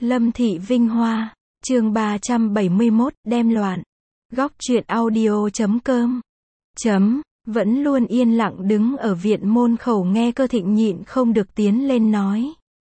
Lâm Thị Vinh Hoa, chương 371, đem loạn. Góc truyện audio.com. Vẫn luôn yên lặng đứng ở viện môn khẩu nghe Cơ Thịnh nhịn không được tiến lên nói.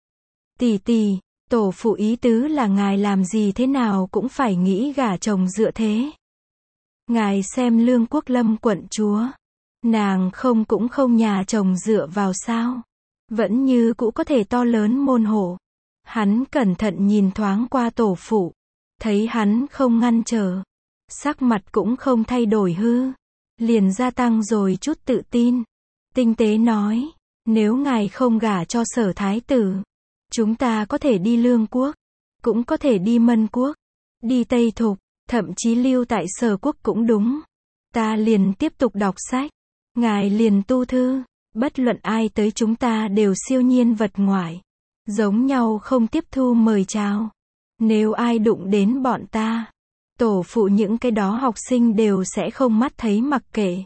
Tỷ tỷ, tổ phụ ý tứ là ngài làm gì thế nào cũng phải nghĩ gả chồng dựa thế. Ngài xem Lương Quốc Lâm quận chúa. Nàng cũng không nhà chồng dựa vào sao. Vẫn như cũ có thể to lớn môn hộ. Hắn cẩn thận nhìn thoáng qua tổ phụ. Thấy hắn không ngăn trở. Sắc mặt cũng không thay đổi hư. Liền gia tăng rồi chút tự tin. Tinh tế nói. Nếu ngài không gả cho Sở thái tử. Chúng ta có thể đi Lương Quốc. Cũng có thể đi Mân Quốc. Đi Tây Thục. Thậm chí lưu tại Sở Quốc cũng đúng. Ta liền tiếp tục đọc sách. Ngài liền tu thư. Bất luận ai tới chúng ta đều siêu nhiên vật ngoại. Giống nhau không tiếp thu mời chào. Nếu ai đụng đến bọn ta, tổ phụ những cái đó học sinh đều sẽ không mắt thấy mặc kệ.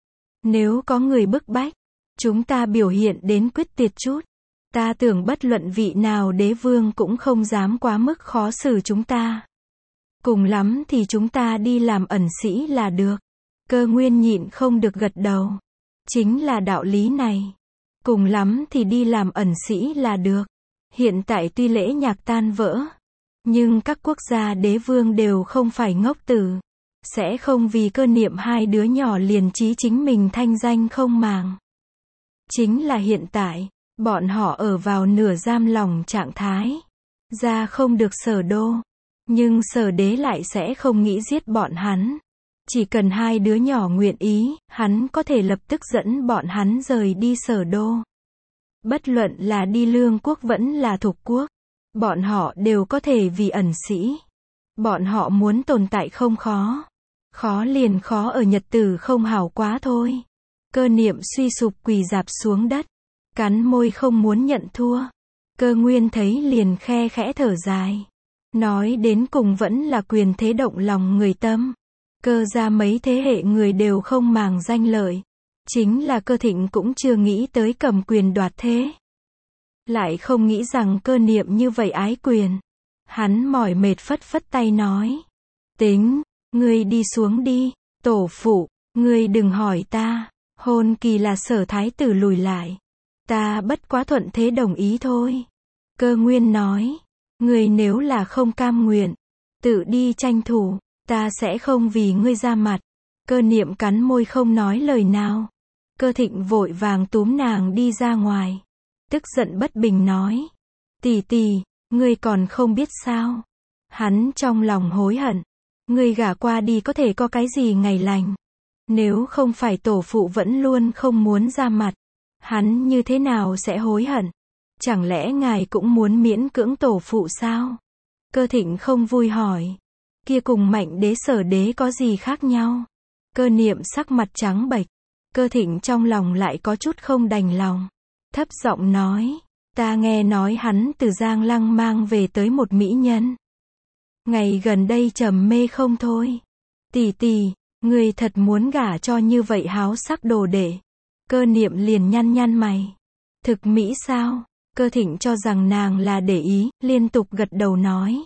Nếu có người bức bách, chúng ta biểu hiện đến quyết tuyệt chút. Ta tưởng bất luận vị nào đế vương cũng không dám quá mức khó xử chúng ta. Cùng lắm thì chúng ta đi làm ẩn sĩ là được. Cơ Nguyên nhịn không được gật đầu. Chính là đạo lý này. Cùng lắm thì đi làm ẩn sĩ là được. Hiện tại tuy lễ nhạc tan vỡ, nhưng các quốc gia đế vương đều không phải ngốc tử. Sẽ không vì Cơ Niệm hai đứa nhỏ liền chí chính mình thanh danh không màng. Chính là hiện tại, bọn họ ở vào nửa giam lỏng trạng thái. Ra không được Sở đô. Nhưng Sở đế lại sẽ không nghĩ giết bọn hắn. Chỉ cần hai đứa nhỏ nguyện ý, hắn có thể lập tức dẫn bọn hắn rời đi Sở đô. Bất luận là đi Lương Quốc vẫn là Thục Quốc. Bọn họ đều có thể vì ẩn sĩ. Bọn họ muốn tồn tại không khó. Khó liền khó ở nhật tử không hảo quá thôi. Cơ Niệm suy sụp quỳ rạp xuống đất. Cắn môi không muốn nhận thua. Cơ Nguyên thấy liền khe khẽ thở dài. Nói đến cùng vẫn là quyền thế động lòng người tâm. Cơ ra mấy thế hệ người đều không màng danh lợi. Chính là Cơ Thịnh cũng chưa nghĩ tới cầm quyền đoạt thế. Lại không nghĩ rằng Cơ Niệm như vậy ái quyền. Hắn mỏi mệt phất phất tay nói. Tính, ngươi đi xuống đi. Tổ phụ, ngươi đừng hỏi ta. Hôn kỳ là Sở thái tử lùi lại. Ta bất quá thuận thế đồng ý thôi. Cơ Nguyên nói. Ngươi nếu là không cam nguyện, tự đi tranh thủ, ta sẽ không vì ngươi ra mặt. Cơ Niệm cắn môi không nói lời nào. Cơ Thịnh vội vàng túm nàng đi ra ngoài. Tức giận bất bình nói. Tỷ tỷ, ngươi còn không biết sao. Hắn trong lòng hối hận. Ngươi gả qua đi có thể có cái gì ngày lành. Nếu không phải tổ phụ vẫn luôn không muốn ra mặt. Hắn như thế nào sẽ hối hận. Chẳng lẽ ngài cũng muốn miễn cưỡng tổ phụ sao? Cơ Thịnh không vui hỏi. Kia cùng Mạnh đế Sở đế có gì khác nhau? Cơ Niệm sắc mặt trắng bệch. Cơ Thịnh trong lòng lại có chút không đành lòng. Thấp giọng nói. Ta nghe nói hắn từ Giang Lăng mang về tới một mỹ nhân. Ngày gần đây trầm mê không thôi. Tỷ tỷ, người thật muốn gả cho như vậy háo sắc đồ đệ. Cơ Niệm liền nhăn nhăn mày. Thực mỹ sao? Cơ Thịnh cho rằng nàng là để ý, liên tục gật đầu nói.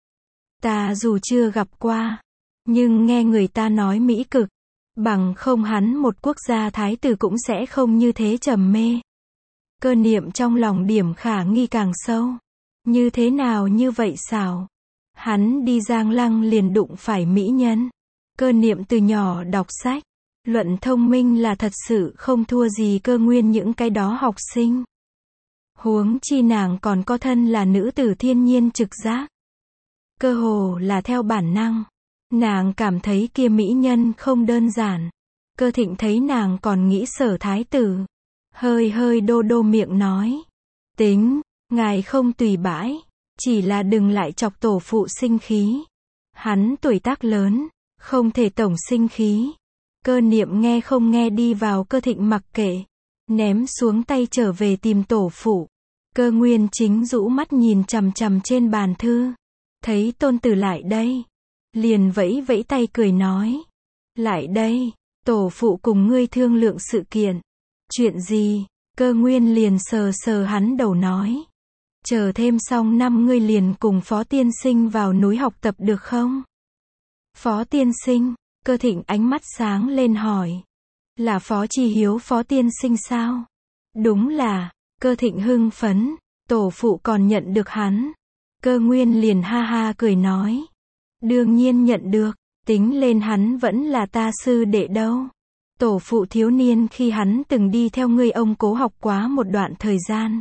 Ta dù chưa gặp qua, nhưng nghe người ta nói mỹ cực. Bằng không hắn một quốc gia thái tử cũng sẽ không như thế trầm mê. Cơ Niệm trong lòng điểm khả nghi càng sâu. Như thế nào như vậy xảo? Hắn đi Giang Lăng liền đụng phải mỹ nhân. Cơ Niệm từ nhỏ đọc sách. Luận thông minh là thật sự không thua gì Cơ Nguyên những cái đó học sinh. Huống chi nàng còn có thân là nữ tử thiên nhiên trực giác. Cơ hồ là theo bản năng. Nàng cảm thấy kia mỹ nhân không đơn giản. Cơ Thịnh thấy nàng còn nghĩ Sở thái tử. Hơi đô đô miệng nói. Tính, ngài không tùy bãi. Chỉ là đừng lại chọc tổ phụ sinh khí. Hắn tuổi tác lớn, không thể tổng sinh khí. Cơ Niệm nghe không nghe đi vào Cơ Thịnh mặc kệ. Ném xuống tay trở về tìm tổ phụ. Cơ Nguyên chính rũ mắt nhìn chằm chằm trên bàn thư. Thấy tôn tử lại đây. Liền vẫy vẫy tay cười nói. Lại đây, tổ phụ cùng ngươi thương lượng sự kiện. Chuyện gì? Cơ Nguyên liền sờ sờ hắn đầu nói. chờ thêm xong năm ngươi liền cùng Phó tiên sinh vào núi học tập được không? Phó tiên sinh, Cơ Thịnh ánh mắt sáng lên hỏi. Là Phó Chi Hiếu Phó tiên sinh sao? Đúng là, Cơ Thịnh hưng phấn, tổ phụ còn nhận được hắn. Cơ Nguyên liền ha ha cười nói. Đương nhiên nhận được, tính lên hắn vẫn là ta sư đệ đâu. Tổ phụ thiếu niên khi hắn từng đi theo ngươi ông cố học quá một đoạn thời gian.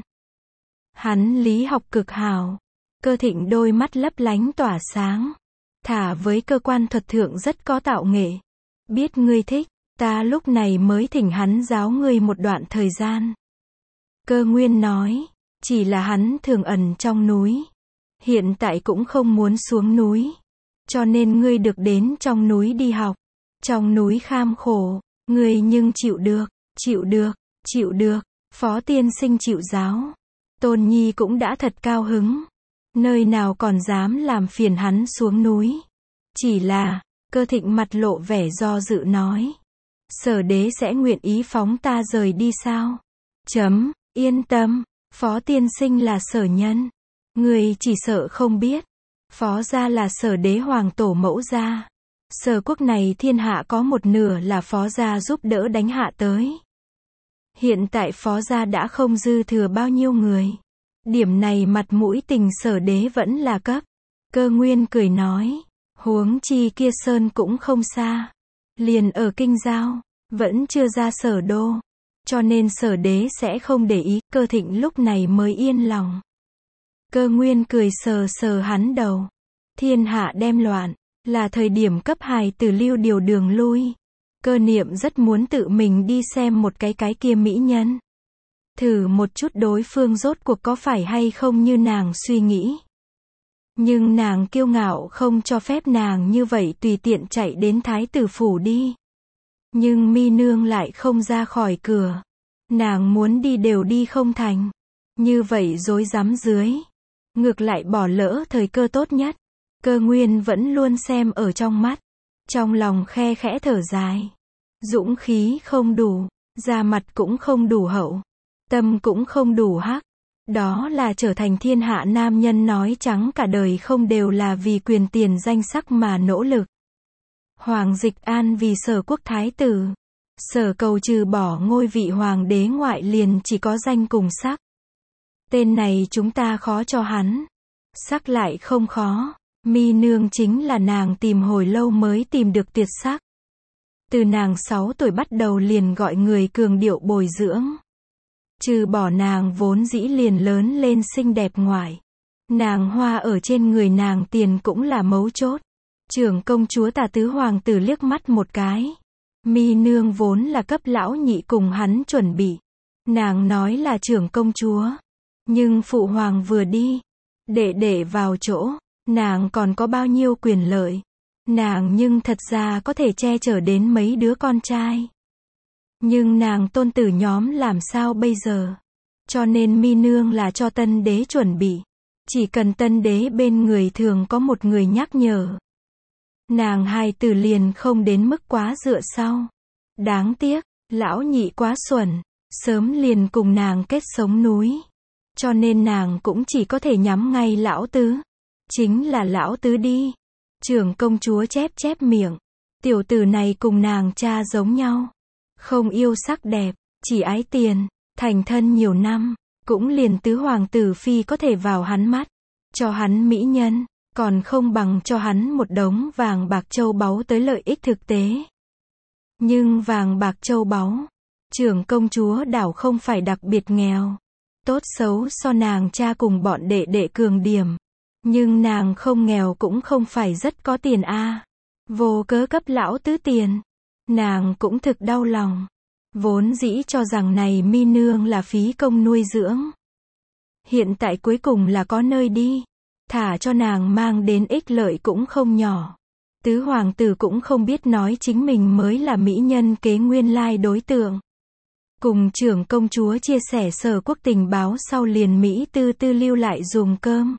Hắn lý học cực hảo. Cơ Thịnh đôi mắt lấp lánh tỏa sáng. Thả với cơ quan thuật thượng rất có tạo nghệ. Biết ngươi thích, ta lúc này mới thỉnh hắn giáo ngươi một đoạn thời gian. Cơ Nguyên nói, chỉ là hắn thường ẩn trong núi. Hiện tại cũng không muốn xuống núi. Cho nên ngươi được đến trong núi đi học. Trong núi kham khổ, ngươi nhưng chịu được, chịu được, chịu được. Phó tiên sinh chịu giáo. Tôn Nhi cũng đã thật cao hứng. Nơi nào còn dám làm phiền hắn xuống núi. Chỉ là, Cơ Thịnh mặt lộ vẻ do dự nói. Sở đế sẽ nguyện ý phóng ta rời đi sao? Yên tâm, Phó tiên sinh là sở nhân. Người chỉ sợ không biết. Phó gia là sở đế hoàng tổ mẫu gia. Sở quốc này thiên hạ có một nửa là Phó gia giúp đỡ đánh hạ tới. Hiện tại Phó gia đã không dư thừa bao nhiêu người. Điểm này mặt mũi tình sở đế vẫn là cấp. Cơ Nguyên cười nói. Huống chi kia sơn cũng không xa. Liền ở kinh giao. Vẫn chưa ra sở đô. Cho nên sở đế sẽ không để ý. Cơ Thịnh lúc này mới yên lòng. Cơ Nguyên cười sờ sờ hắn đầu. Thiên hạ đem loạn. Là thời điểm cấp hài tử lưu điều đường lui. Cơ Niệm rất muốn tự mình đi xem một cái kia mỹ nhân. Thử một chút đối phương rốt cuộc có phải hay không như nàng suy nghĩ. Nhưng nàng kiêu ngạo không cho phép nàng như vậy tùy tiện chạy đến thái tử phủ đi. Nhưng Mi Nương lại không ra khỏi cửa. Nàng muốn đi đều đi không thành. Như vậy rối rắm dưới. Ngược lại bỏ lỡ thời cơ tốt nhất. Cơ Nguyên vẫn luôn xem ở trong mắt. Trong lòng khe khẽ thở dài. Dũng khí không đủ. Da mặt cũng không đủ hậu. Tâm cũng không đủ hắc. Đó là trở thành thiên hạ nam nhân nói trắng cả đời không đều là vì quyền tiền danh sắc mà nỗ lực. Hoàng Dịch An vì Sở quốc thái tử. Sở Cầu trừ bỏ ngôi vị hoàng đế ngoại liền chỉ có danh cùng sắc. Tên này chúng ta khó cho hắn. Sắc lại không khó. Mi Nương chính là nàng tìm hồi lâu mới tìm được tuyệt sắc. Từ nàng 6 tuổi bắt đầu liền gọi người cường điệu bồi dưỡng. Trừ bỏ nàng vốn dĩ liền lớn lên xinh đẹp ngoại. Nàng hoa ở trên người nàng tiền cũng là mấu chốt. Trưởng công chúa Tả tứ hoàng tử liếc mắt một cái. Mi Nương vốn là cấp lão nhị cùng hắn chuẩn bị. Nàng nói là trưởng công chúa. Nhưng phụ hoàng vừa đi. Để vào chỗ. Nàng còn có bao nhiêu quyền lợi. Nàng nhưng thật ra có thể che chở đến mấy đứa con trai. Nhưng nàng tôn tử nhóm làm sao bây giờ? Cho nên Mi Nương là cho tân đế chuẩn bị. Chỉ cần tân đế bên người thường có một người nhắc nhở. Nàng hài tử liền không đến mức quá dựa sau. Đáng tiếc, lão nhị quá xuẩn. Sớm liền cùng nàng kết sống núi. Cho nên nàng cũng chỉ có thể nhắm ngay lão tứ. Chính là lão tứ đi. Trưởng công chúa chép miệng. Tiểu tử này cùng nàng cha giống nhau. Không yêu sắc đẹp, chỉ ái tiền, thành thân nhiều năm, cũng liền tứ hoàng tử phi có thể vào hắn mắt, cho hắn mỹ nhân, còn không bằng cho hắn một đống vàng bạc châu báu tới lợi ích thực tế. Nhưng vàng bạc châu báu, trưởng công chúa đảo không phải đặc biệt nghèo, tốt xấu so nàng cha cùng bọn đệ đệ cường điểm, nhưng nàng không nghèo cũng không phải rất có tiền a. Vô cớ cấp lão tứ tiền. Nàng cũng thực đau lòng. Vốn dĩ cho rằng này Mi Nương là phí công nuôi dưỡng. Hiện tại cuối cùng là có nơi đi. Thả cho nàng mang đến ích lợi cũng không nhỏ. Tứ hoàng tử cũng không biết nói chính mình mới là mỹ nhân kế nguyên lai đối tượng. Cùng trưởng công chúa chia sẻ Sở quốc tình báo sau liền Mỹ tư lưu lại dùng cơm.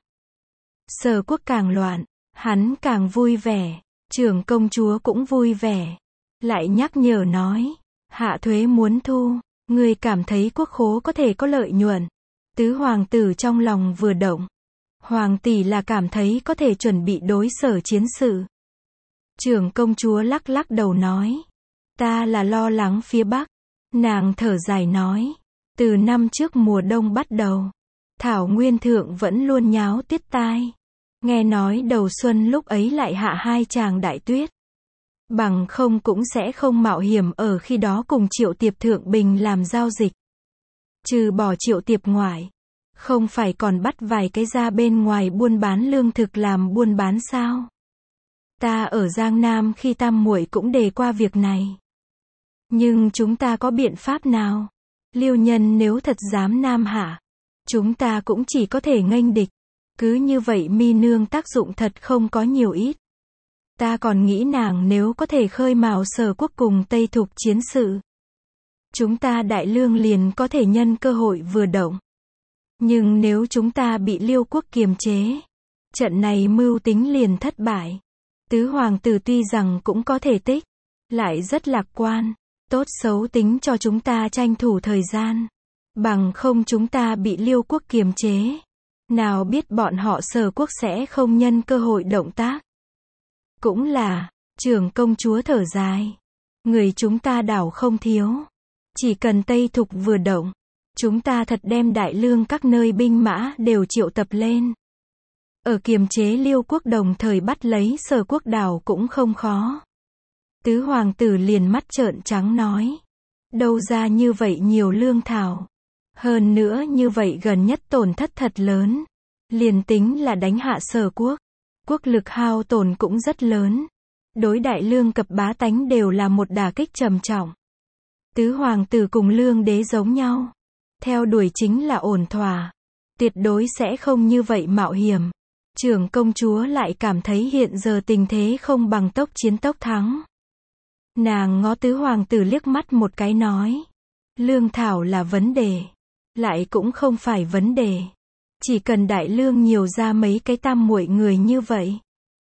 Sở quốc càng loạn, hắn càng vui vẻ. Trưởng công chúa cũng vui vẻ. Lại nhắc nhở nói, hạ thuế muốn thu, người cảm thấy quốc khố có thể có lợi nhuận. Tứ hoàng tử trong lòng vừa động. Hoàng tỷ là cảm thấy có thể chuẩn bị đối Sở chiến sự. Trưởng công chúa lắc lắc đầu nói. Ta là lo lắng phía Bắc. Nàng thở dài nói. Từ năm trước mùa đông bắt đầu, Thảo Nguyên Thượng vẫn luôn nháo tiết tai. Nghe nói đầu xuân lúc ấy lại hạ 2 tràng đại tuyết. Bằng không cũng sẽ không mạo hiểm ở khi đó cùng Triệu Tiệp Thượng Bình làm giao dịch. Trừ bỏ Triệu Tiệp ngoại, không phải còn bắt vài cái ra bên ngoài buôn bán lương thực làm buôn bán sao? Ta ở Giang Nam khi tam muội cũng đề qua việc này. Nhưng chúng ta có biện pháp nào? Liêu nhân nếu thật dám nam hạ, chúng ta cũng chỉ có thể nghênh địch. Cứ như vậy mi nương tác dụng thật không có nhiều ít. Ta còn nghĩ nàng nếu có thể khơi mào Sở quốc cùng Tây Thục chiến sự, chúng ta Đại Lương liền có thể nhân cơ hội vừa động. Nhưng nếu chúng ta bị Liêu quốc kiềm chế, trận này mưu tính liền thất bại. Tứ hoàng tử tuy rằng cũng có thể tích, lại rất lạc quan, tốt xấu tính cho chúng ta tranh thủ thời gian. Bằng không chúng ta bị Liêu quốc kiềm chế, nào biết bọn họ Sở quốc sẽ không nhân cơ hội động tác. Cũng là, trưởng công chúa thở dài. Người chúng ta đảo không thiếu. Chỉ cần Tây Thục vừa động, chúng ta thật đem Đại Lương các nơi binh mã đều triệu tập lên. Ở kiềm chế Liêu quốc đồng thời bắt lấy Sở quốc đảo cũng không khó. Tứ hoàng tử liền mắt trợn trắng nói. Đâu ra như vậy nhiều lương thảo. Hơn nữa như vậy gần nhất tổn thất thật lớn. Liền tính là đánh hạ Sở quốc, quốc lực hao tổn cũng rất lớn. Đối Đại Lương cập bá tánh đều là một đả kích trầm trọng. Tứ hoàng tử cùng Lương đế giống nhau. Theo đuổi chính là ổn thỏa. Tuyệt đối sẽ không như vậy mạo hiểm. Trưởng công chúa lại cảm thấy hiện giờ tình thế không bằng tốc chiến tốc thắng. Nàng ngó tứ hoàng tử liếc mắt một cái nói. Lương thảo là vấn đề. Lại cũng không phải vấn đề. Chỉ cần Đại Lương nhiều ra mấy cái tam muội người như vậy.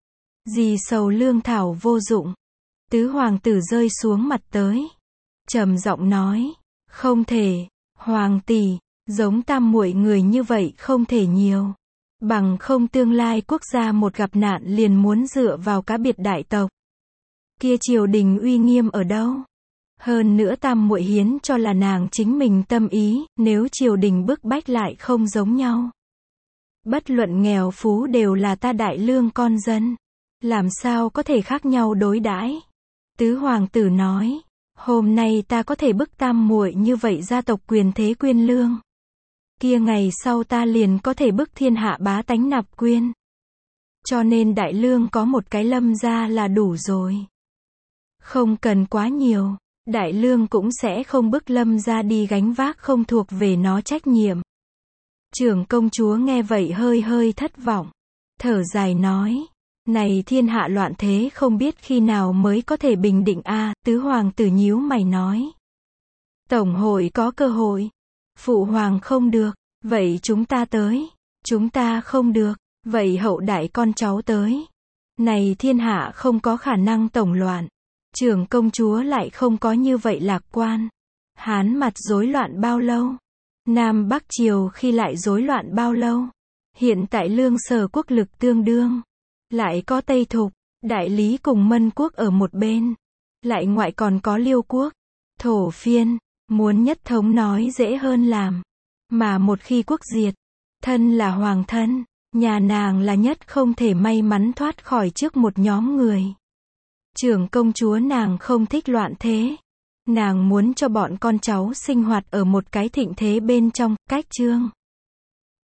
Gì sầu lương thảo vô dụng. Tứ hoàng tử rơi xuống mặt tới. Trầm giọng nói. Không thể. Hoàng tỷ, giống tam muội người như vậy không thể nhiều. Bằng không tương lai quốc gia một gặp nạn liền muốn dựa vào cá biệt đại tộc. Kia triều đình uy nghiêm ở đâu? Hơn nữa tam muội hiến cho là nàng chính mình tâm ý, nếu triều đình bức bách lại không giống nhau. Bất luận nghèo phú đều là ta Đại Lương con dân. Làm sao có thể khác nhau đối đãi? Tứ hoàng tử nói. Hôm nay ta có thể bức tam muội như vậy gia tộc quyền thế quyên lương. Kia ngày sau ta liền có thể bức thiên hạ bá tánh nạp quyên. Cho nên Đại Lương có một cái Lâm gia là đủ rồi. Không cần quá nhiều. Đại Lương cũng sẽ không bức Lâm gia đi gánh vác không thuộc về nó trách nhiệm. Trưởng công chúa nghe vậy hơi hơi thất vọng. Thở dài nói. Này thiên hạ loạn thế không biết khi nào mới có thể bình định a. Tứ hoàng tử nhíu mày nói. Tổng hội có cơ hội. Phụ hoàng không được. Vậy chúng ta tới. Chúng ta không được. Vậy hậu đại con cháu tới. Này thiên hạ không có khả năng tổng loạn. Trưởng công chúa lại không có như vậy lạc quan. Hán mặt rối loạn bao lâu? Nam Bắc Triều khi lại rối loạn bao lâu? Hiện tại Lương Sở quốc lực tương đương. Lại có Tây Thục, Đại Lý cùng Mân quốc ở một bên. Lại ngoại còn có Liêu quốc, Thổ Phiên, muốn nhất thống nói dễ hơn làm. Mà một khi quốc diệt, thân là hoàng thân, nhà nàng là nhất không thể may mắn thoát khỏi trước một nhóm người. Trưởng công chúa nàng không thích loạn thế. Nàng muốn cho bọn con cháu sinh hoạt ở một cái thịnh thế bên trong, cách chương.